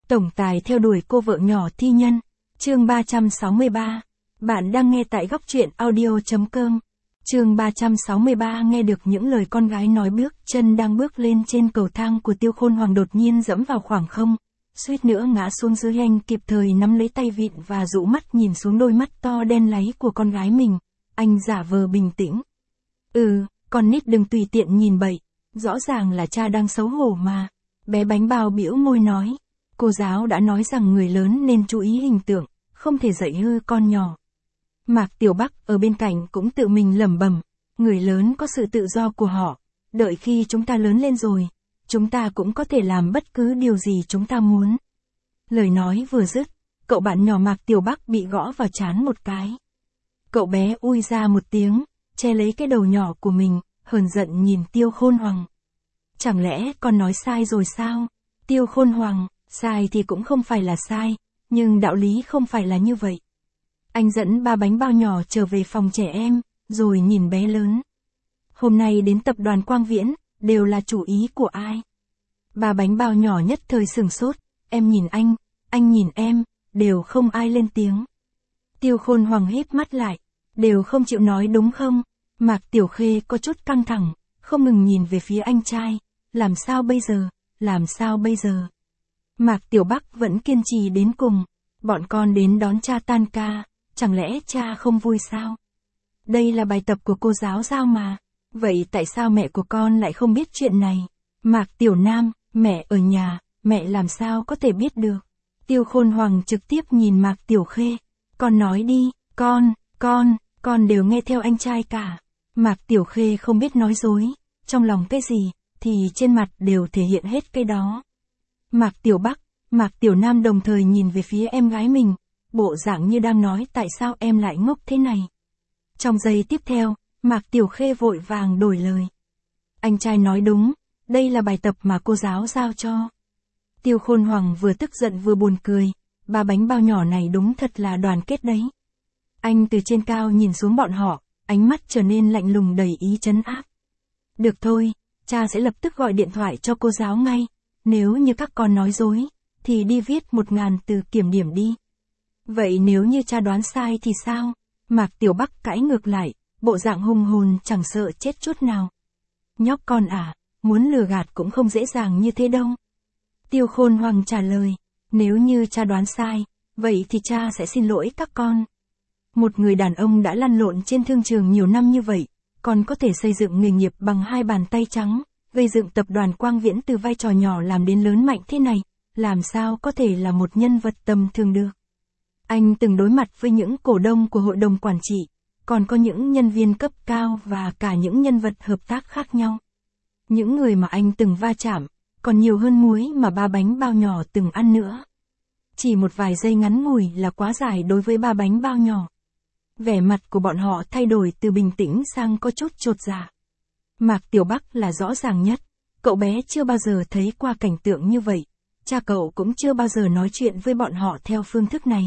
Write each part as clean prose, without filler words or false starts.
Tổng tài theo đuổi cô vợ nhỏ thi nhân. Chương 363. Bạn đang nghe tại góc truyện audio.com. Chương 363 nghe được những lời con gái nói bước chân đang bước lên trên cầu thang của Tiêu Khôn Hoàng đột nhiên dẫm vào khoảng không, suýt nữa ngã xuống dưới. Anh kịp thời nắm lấy tay vịn và dụ mắt nhìn xuống đôi mắt to đen láy của con gái mình. Anh giả vờ bình tĩnh. Con nít đừng tùy tiện nhìn bậy, rõ ràng là cha đang xấu hổ mà. Bé bánh bao bĩu môi nói. Cô giáo đã nói rằng người lớn nên chú ý hình tượng, không thể dạy hư con nhỏ. Mạc Tiểu Bắc ở bên cạnh cũng tự mình lẩm bẩm, người lớn có sự tự do của họ, đợi khi chúng ta lớn lên rồi, chúng ta cũng có thể làm bất cứ điều gì chúng ta muốn. Lời nói vừa dứt, cậu bạn nhỏ Mạc Tiểu Bắc bị gõ vào trán một cái. Cậu bé ui ra một tiếng, che lấy cái đầu nhỏ của mình, hờn giận nhìn Tiêu Khôn Hoàng. Chẳng lẽ con nói sai rồi sao? Tiêu Khôn Hoàng, sai thì cũng không phải là sai, nhưng đạo lý không phải là như vậy. Anh dẫn ba bánh bao nhỏ trở về phòng trẻ em, rồi nhìn bé lớn. Hôm nay đến tập đoàn Quang Viễn, đều là chủ ý của ai? Ba bánh bao nhỏ nhất thời sửng sốt, em nhìn anh nhìn em, đều không ai lên tiếng. Tiêu Khôn Hoàng híp mắt lại, đều không chịu nói đúng không? Mạc Tiểu Khê có chút căng thẳng, không ngừng nhìn về phía anh trai, làm sao bây giờ, làm sao bây giờ? Mạc Tiểu Bắc vẫn kiên trì đến cùng, bọn con đến đón cha tan ca, chẳng lẽ cha không vui sao? Đây là bài tập của cô giáo giao mà, vậy tại sao mẹ của con lại không biết chuyện này? Mạc Tiểu Nam, mẹ ở nhà, mẹ làm sao có thể biết được? Tiêu Khôn Hoàng trực tiếp nhìn Mạc Tiểu Khê, con nói đi, con đều nghe theo anh trai cả. Mạc Tiểu Khê không biết nói dối, trong lòng cái gì, thì trên mặt đều thể hiện hết cái đó. Mạc Tiểu Bắc, Mạc Tiểu Nam đồng thời nhìn về phía em gái mình, bộ dạng như đang nói tại sao em lại ngốc thế này. Trong giây tiếp theo, Mạc Tiểu Khê vội vàng đổi lời. Anh trai nói đúng, đây là bài tập mà cô giáo giao cho. Tiêu Khôn Hoàng vừa tức giận vừa buồn cười, ba bánh bao nhỏ này đúng thật là đoàn kết đấy. Anh từ trên cao nhìn xuống bọn họ, ánh mắt trở nên lạnh lùng đầy ý trấn áp. Được thôi, cha sẽ lập tức gọi điện thoại cho cô giáo ngay, nếu như các con nói dối, thì đi viết 1000 từ kiểm điểm đi. Vậy nếu như cha đoán sai thì sao? Mạc Tiểu Bắc cãi ngược lại, bộ dạng hung hồn chẳng sợ chết chút nào. Nhóc con à, muốn lừa gạt cũng không dễ dàng như thế đâu. Tiêu Khôn Hoàng trả lời, nếu như cha đoán sai, vậy thì cha sẽ xin lỗi các con. Một người đàn ông đã lăn lộn trên thương trường nhiều năm như vậy, còn có thể xây dựng nghề nghiệp bằng hai bàn tay trắng, gây dựng tập đoàn Quang Viễn từ vai trò nhỏ làm đến lớn mạnh thế này, làm sao có thể là một nhân vật tầm thường được. Anh từng đối mặt với những cổ đông của hội đồng quản trị, còn có những nhân viên cấp cao và cả những nhân vật hợp tác khác nhau. Những người mà anh từng va chạm, còn nhiều hơn muối mà ba bánh bao nhỏ từng ăn nữa. Chỉ một vài giây ngắn ngủi là quá dài đối với ba bánh bao nhỏ. Vẻ mặt của bọn họ thay đổi từ bình tĩnh sang có chút chột dạ. Mạc Tiểu Bắc là rõ ràng nhất, cậu bé chưa bao giờ thấy qua cảnh tượng như vậy, cha cậu cũng chưa bao giờ nói chuyện với bọn họ theo phương thức này.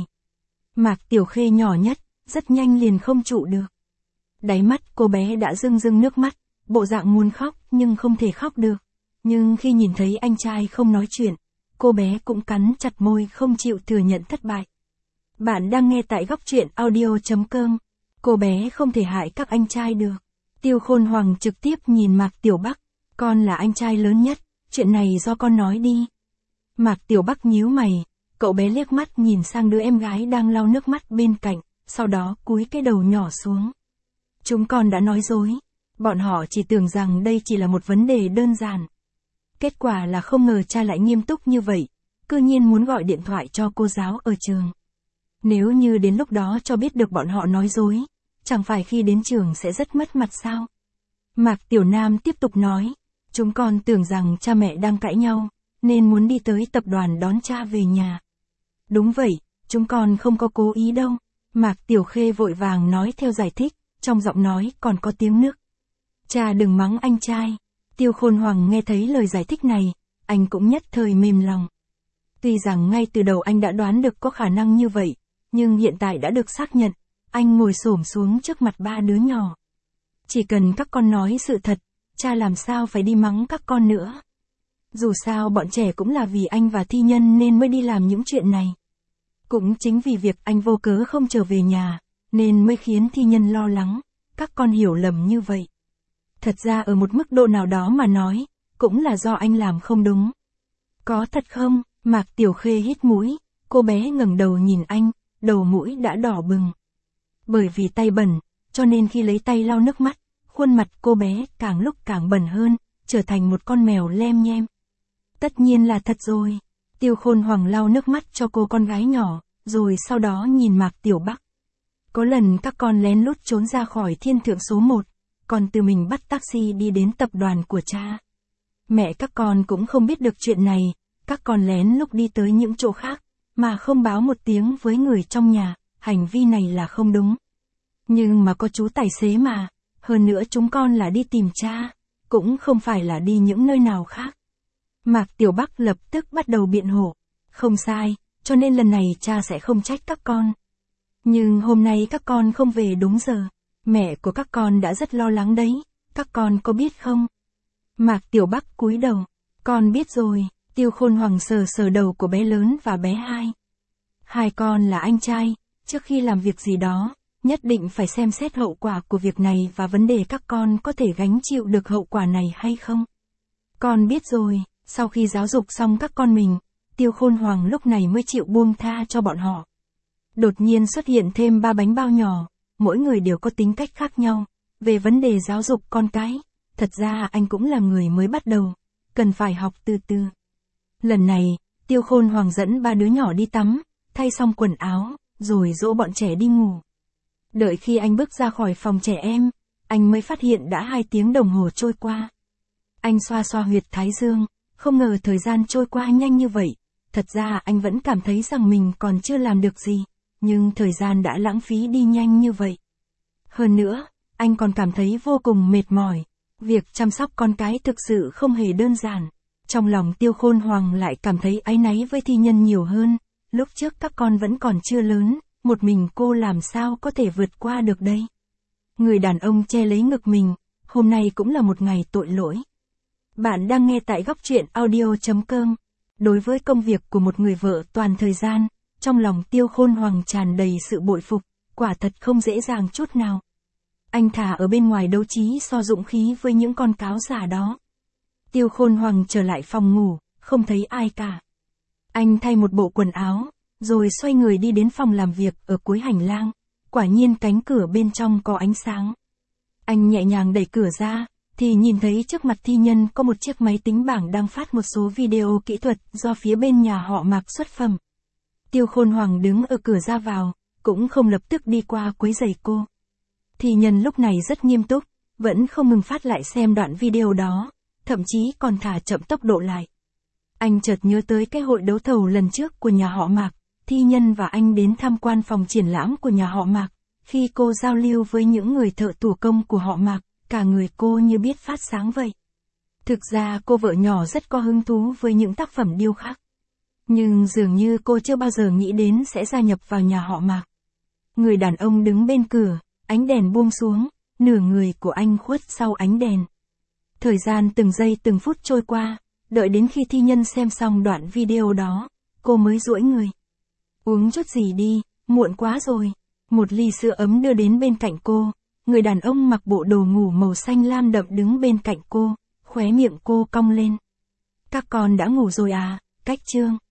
Mạc Tiểu Khê nhỏ nhất, rất nhanh liền không trụ được. Đáy mắt cô bé đã rưng rưng nước mắt, bộ dạng muốn khóc nhưng không thể khóc được. Nhưng khi nhìn thấy anh trai không nói chuyện, cô bé cũng cắn chặt môi không chịu thừa nhận thất bại. Bạn đang nghe tại góc truyện audio.com. Cô bé không thể hại các anh trai được. Tiêu Khôn Hoàng trực tiếp nhìn Mạc Tiểu Bắc, con là anh trai lớn nhất, chuyện này do con nói đi. Mạc Tiểu Bắc nhíu mày, cậu bé liếc mắt nhìn sang đứa em gái đang lau nước mắt bên cạnh, sau đó cúi cái đầu nhỏ xuống. Chúng con đã nói dối, bọn họ chỉ tưởng rằng đây chỉ là một vấn đề đơn giản. Kết quả là không ngờ cha lại nghiêm túc như vậy, cư nhiên muốn gọi điện thoại cho cô giáo ở trường. Nếu như đến lúc đó cho biết được bọn họ nói dối, chẳng phải khi đến trường sẽ rất mất mặt sao? Mạc Tiểu Nam tiếp tục nói, chúng con tưởng rằng cha mẹ đang cãi nhau, nên muốn đi tới tập đoàn đón cha về nhà. Đúng vậy, chúng con không có cố ý đâu. Mạc Tiểu Khê vội vàng nói theo giải thích, trong giọng nói còn có tiếng nức. Cha đừng mắng anh trai. Tiêu Khôn Hoàng nghe thấy lời giải thích này, anh cũng nhất thời mềm lòng. Tuy rằng ngay từ đầu anh đã đoán được có khả năng như vậy, nhưng hiện tại đã được xác nhận, anh ngồi xổm xuống trước mặt ba đứa nhỏ. Chỉ cần các con nói sự thật, cha làm sao phải đi mắng các con nữa. Dù sao bọn trẻ cũng là vì anh và thi nhân nên mới đi làm những chuyện này. Cũng chính vì việc anh vô cớ không trở về nhà, nên mới khiến thi nhân lo lắng, các con hiểu lầm như vậy. Thật ra ở một mức độ nào đó mà nói, cũng là do anh làm không đúng. Có thật không? Mạc Tiểu Khê hít mũi, cô bé ngẩng đầu nhìn anh, đầu mũi đã đỏ bừng. Bởi vì tay bẩn, cho nên khi lấy tay lau nước mắt, khuôn mặt cô bé càng lúc càng bẩn hơn, trở thành một con mèo lem nhem. Tất nhiên là thật rồi. Tiêu Khôn Hoàng lau nước mắt cho cô con gái nhỏ, rồi sau đó nhìn Mạc Tiểu Bắc. Có lần các con lén lút trốn ra khỏi thiên thượng số 1, còn tự mình bắt taxi đi đến tập đoàn của cha. Mẹ các con cũng không biết được chuyện này, các con lén lúc đi tới những chỗ khác, mà không báo một tiếng với người trong nhà, hành vi này là không đúng. Nhưng mà có chú tài xế mà, hơn nữa chúng con là đi tìm cha, cũng không phải là đi những nơi nào khác. Mạc Tiểu Bắc lập tức bắt đầu biện hộ, không sai, cho nên lần này cha sẽ không trách các con. Nhưng hôm nay các con không về đúng giờ, mẹ của các con đã rất lo lắng đấy, các con có biết không? Mạc Tiểu Bắc cúi đầu, con biết rồi. Tiêu Khôn Hoàng sờ sờ đầu của bé lớn và bé hai. Hai con là anh trai, trước khi làm việc gì đó, nhất định phải xem xét hậu quả của việc này và vấn đề các con có thể gánh chịu được hậu quả này hay không. Con biết rồi, sau khi giáo dục xong các con mình, Tiêu Khôn Hoàng lúc này mới chịu buông tha cho bọn họ. Đột nhiên xuất hiện thêm 3 bánh bao nhỏ, mỗi người đều có tính cách khác nhau. Về vấn đề giáo dục con cái, thật ra anh cũng là người mới bắt đầu, cần phải học từ từ. Lần này, Tiêu Khôn Hoàng dẫn 3 đứa nhỏ đi tắm, thay xong quần áo, rồi dỗ bọn trẻ đi ngủ. Đợi khi anh bước ra khỏi phòng trẻ em, anh mới phát hiện đã 2 tiếng đồng hồ trôi qua. Anh xoa xoa huyệt thái dương, không ngờ thời gian trôi qua nhanh như vậy. Thật ra anh vẫn cảm thấy rằng mình còn chưa làm được gì, nhưng thời gian đã lãng phí đi nhanh như vậy. Hơn nữa, anh còn cảm thấy vô cùng mệt mỏi. Việc chăm sóc con cái thực sự không hề đơn giản. Trong lòng Tiêu Khôn Hoàng lại cảm thấy áy náy với thi nhân nhiều hơn. Lúc trước các con vẫn còn chưa lớn, một mình cô làm sao có thể vượt qua được đây? Người đàn ông che lấy ngực mình, hôm nay cũng là một ngày tội lỗi. Bạn đang nghe tại góc truyện audio.com. Đối với công việc của một người vợ toàn thời gian, trong lòng Tiêu Khôn Hoàng tràn đầy sự bội phục, quả thật không dễ dàng chút nào. Anh thà ở bên ngoài đấu trí so dũng khí với những con cáo giả đó. Tiêu Khôn Hoàng trở lại phòng ngủ, không thấy ai cả. Anh thay một bộ quần áo, rồi xoay người đi đến phòng làm việc ở cuối hành lang. Quả nhiên cánh cửa bên trong có ánh sáng. Anh nhẹ nhàng đẩy cửa ra, thì nhìn thấy trước mặt thi nhân có một chiếc máy tính bảng đang phát một số video kỹ thuật do phía bên nhà họ Mạc xuất phẩm. Tiêu Khôn Hoàng đứng ở cửa ra vào, cũng không lập tức đi qua quấy rầy cô. Thi nhân lúc này rất nghiêm túc, vẫn không ngừng phát lại xem đoạn video đó, thậm chí còn thả chậm tốc độ lại. Anh chợt nhớ tới cái hội đấu thầu lần trước của nhà họ Mạc, thi nhân và anh đến tham quan phòng triển lãm của nhà họ Mạc. Khi cô giao lưu với những người thợ thủ công của họ Mạc, cả người cô như biết phát sáng vậy. Thực ra cô vợ nhỏ rất có hứng thú với những tác phẩm điêu khắc. Nhưng dường như cô chưa bao giờ nghĩ đến sẽ gia nhập vào nhà họ Mạc. Người đàn ông đứng bên cửa, ánh đèn buông xuống, nửa người của anh khuất sau ánh đèn. Thời gian từng giây từng phút trôi qua, đợi đến khi thi nhân xem xong đoạn video đó, cô mới duỗi người. Uống chút gì đi, muộn quá rồi. Một ly sữa ấm đưa đến bên cạnh cô, người đàn ông mặc bộ đồ ngủ màu xanh lam đậm đứng bên cạnh cô, khóe miệng cô cong lên. Các con đã ngủ rồi à, Cách Trương?